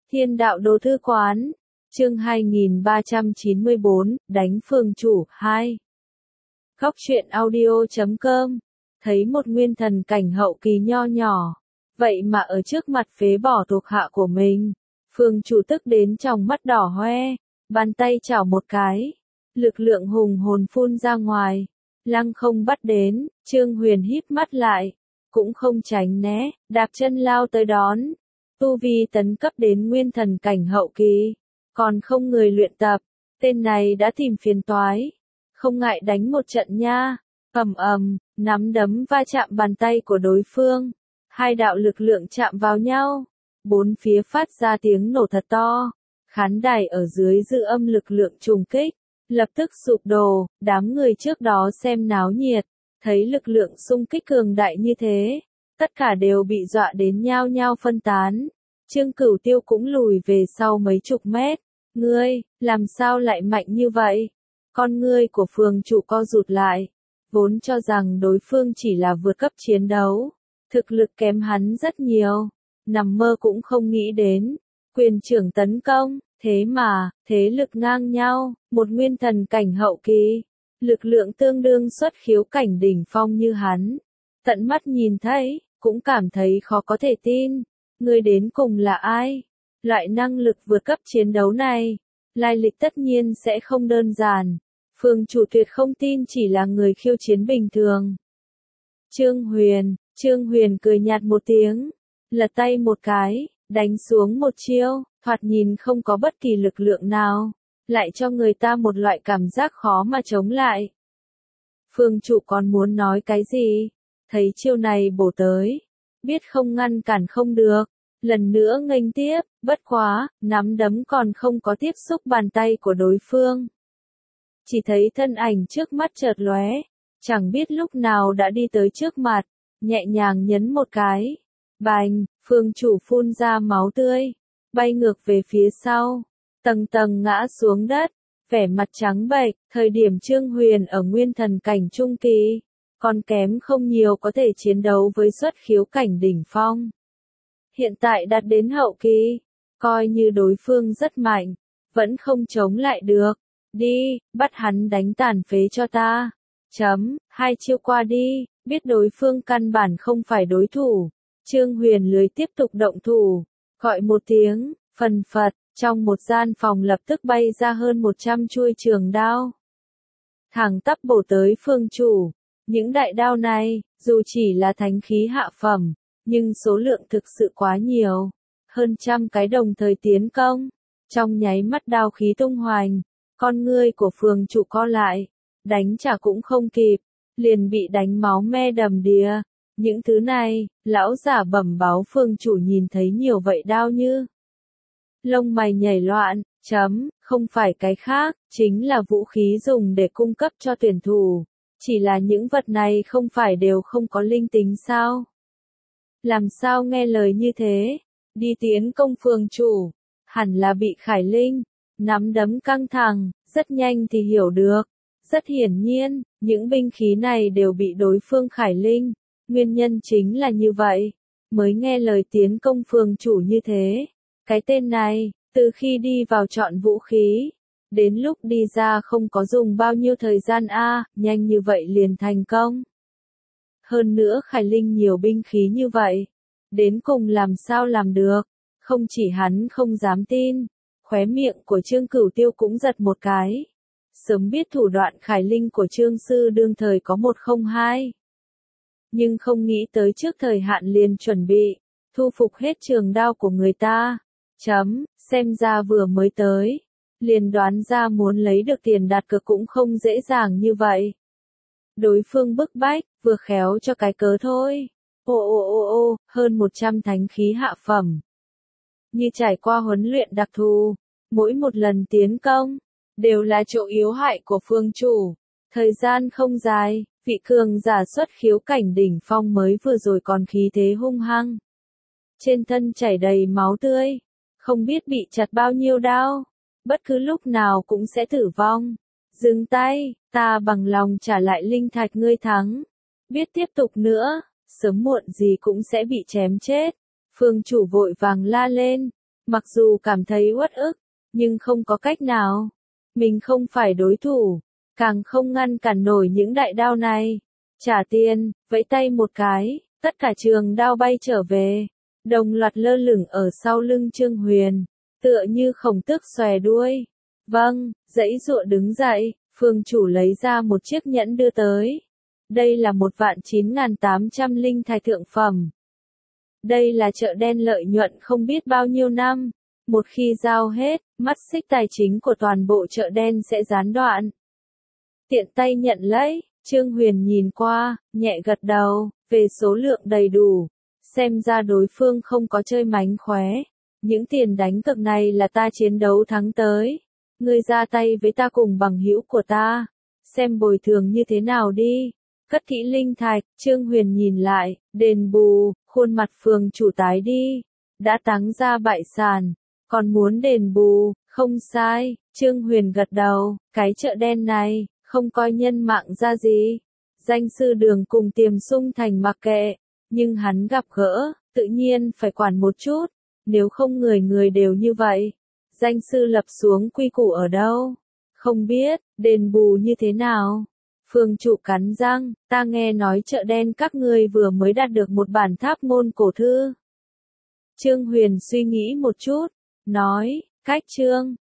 Thiên đạo đồ thư quán, chương 2394, đánh phường chủ, 2. Góc truyện audio.com, thấy một nguyên thần cảnh hậu kỳ nho nhỏ, vậy mà ở trước mặt phế bỏ thuộc hạ của mình, phường chủ tức đến trong mắt đỏ hoe, bàn tay chảo một cái, lực lượng hùng hồn phun ra ngoài, lăng không bắt đến, Trương Huyền híp mắt lại, cũng không tránh né, đạp chân lao tới đón. Tu vi tấn cấp đến nguyên thần cảnh hậu kỳ, còn không người luyện tập, tên này đã tìm phiền toái, không ngại đánh một trận nha. Nắm đấm va chạm bàn tay của đối phương, hai đạo lực lượng chạm vào nhau, bốn phía phát ra tiếng nổ thật to, khán đài ở dưới dư âm lực lượng trùng kích, lập tức sụp đổ, đám người trước đó xem náo nhiệt, thấy lực lượng xung kích cường đại như thế. Tất cả đều bị dọa đến nhao nhao phân tán. Trương Cửu Tiêu cũng lùi về sau mấy chục mét. Ngươi, làm sao lại mạnh như vậy? Con ngươi của phường chủ co rụt lại. Vốn cho rằng đối phương chỉ là vượt cấp chiến đấu. Thực lực kém hắn rất nhiều. Nằm mơ cũng không nghĩ đến. Quyền trưởng tấn công, thế mà, thế lực ngang nhau. Một nguyên thần cảnh hậu kỳ. Lực lượng tương đương xuất khiếu cảnh đỉnh phong như hắn. Tận mắt nhìn thấy, cũng cảm thấy khó có thể tin. Người đến cùng là ai? Loại năng lực vượt cấp chiến đấu này, lai lịch tất nhiên sẽ không đơn giản. Phường chủ tuyệt không tin chỉ là người khiêu chiến bình thường. Trương Huyền cười nhạt một tiếng, lật tay một cái, đánh xuống một chiêu, thoạt nhìn không có bất kỳ lực lượng nào, lại cho người ta một loại cảm giác khó mà chống lại. Phường chủ còn muốn nói cái gì? Thấy chiêu này bổ tới, biết không ngăn cản không được, lần nữa nghênh tiếp, bất quá, nắm đấm còn không có tiếp xúc bàn tay của đối phương. Chỉ thấy thân ảnh trước mắt chợt lóe, chẳng biết lúc nào đã đi tới trước mặt, nhẹ nhàng nhấn một cái. Bành, phường chủ phun ra máu tươi, bay ngược về phía sau, tầng tầng ngã xuống đất, vẻ mặt trắng bệch, thời điểm Trương Huyền ở nguyên thần cảnh trung kỳ. Còn kém không nhiều có thể chiến đấu với xuất khiếu cảnh đỉnh phong. Hiện tại đạt đến hậu kỳ, coi như đối phương rất mạnh, vẫn không chống lại được. Đi, bắt hắn đánh tàn phế cho ta. Hai chiêu qua đi, biết đối phương căn bản không phải đối thủ. Trương Huyền lười tiếp tục động thủ, gọi một tiếng, phần phật, trong một gian phòng lập tức bay ra hơn 100 chuôi trường đao. Thẳng tắp bổ tới phương chủ. Những đại đao này, dù chỉ là thánh khí hạ phẩm, nhưng số lượng thực sự quá nhiều. Hơn trăm cái đồng thời tiến công. Trong nháy mắt đao khí tung hoành, con ngươi của phường chủ co lại, đánh trả cũng không kịp, liền bị đánh máu me đầm đìa. Những thứ này, lão giả bẩm báo phường chủ nhìn thấy nhiều vậy đao như. Lông mày nhảy loạn, không phải cái khác, chính là vũ khí dùng để cung cấp cho tuyển thủ. Chỉ là những vật này không phải đều không có linh tính sao? Làm sao nghe lời như thế? Đi tiến công phường chủ, hẳn là bị Khải Linh, nắm đấm căng thẳng, rất nhanh thì hiểu được. Rất hiển nhiên, những binh khí này đều bị đối phương Khải Linh. Nguyên nhân chính là như vậy, mới nghe lời tiến công phường chủ như thế. Cái tên này, từ khi đi vào chọn vũ khí, đến lúc đi ra không có dùng bao nhiêu thời gian nhanh như vậy liền thành công. Hơn nữa Khải Linh nhiều binh khí như vậy, đến cùng làm sao làm được, không chỉ hắn không dám tin, khóe miệng của Trương Cửu Tiêu cũng giật một cái. Sớm biết thủ đoạn Khải Linh của Trương Sư đương thời có 102. Nhưng không nghĩ tới trước thời hạn liền chuẩn bị, thu phục hết trường đao của người ta. Xem ra vừa mới tới. Liền đoán ra muốn lấy được tiền đặt cược cũng không dễ dàng như vậy. Đối phương bức bách, vừa khéo cho cái cớ thôi. Hơn 100 thánh khí hạ phẩm. Như trải qua huấn luyện đặc thù, mỗi một lần tiến công, đều là chỗ yếu hại của phương chủ. Thời gian không dài, vị cường giả xuất khiếu cảnh đỉnh phong mới vừa rồi còn khí thế hung hăng. Trên thân chảy đầy máu tươi, không biết bị chặt bao nhiêu đao. Bất cứ lúc nào cũng sẽ tử vong. Dừng tay, ta bằng lòng trả lại linh thạch ngươi thắng. Biết tiếp tục nữa, sớm muộn gì cũng sẽ bị chém chết. Phương chủ vội vàng la lên. Mặc dù cảm thấy uất ức, nhưng không có cách nào. Mình không phải đối thủ, càng không ngăn cản nổi những đại đao này. Trả tiền, vẫy tay một cái, tất cả trường đao bay trở về. Đồng loạt lơ lửng ở sau lưng Trương Huyền, tựa như khổng tước xòe đuôi. Vâng, giãy giụa đứng dậy, phương chủ lấy ra một chiếc nhẫn đưa tới. Đây là 1.9.800 linh thạch thượng phẩm. Đây là chợ đen lợi nhuận không biết bao nhiêu năm. Một khi giao hết, mắt xích tài chính của toàn bộ chợ đen sẽ gián đoạn. Tiện tay nhận lấy, Trương Huyền nhìn qua, nhẹ gật đầu, về số lượng đầy đủ. Xem ra đối phương không có chơi mánh khóe. Những tiền đánh cược này là ta chiến đấu thắng tới. Ngươi ra tay với ta cùng bằng hữu của ta. Xem bồi thường như thế nào đi. Cất kỹ linh thạch, Trương Huyền nhìn lại, đền bù, khuôn mặt phường chủ tái đi. Đã táng ra bại sản, còn muốn đền bù, không sai, Trương Huyền gật đầu, cái chợ đen này, không coi nhân mạng ra gì. Danh sư Đường cùng Tiềm Sung Thành mặc kệ, nhưng hắn gặp gỡ, tự nhiên phải quản một chút, nếu không người người đều như vậy. Danh sư lập xuống quy củ ở đâu? Không biết, đền bù như thế nào? Phương trụ cắn răng, ta nghe nói chợ đen các ngươi vừa mới đạt được một bản tháp môn cổ thư. Trương Huyền suy nghĩ một chút, nói, cách chương,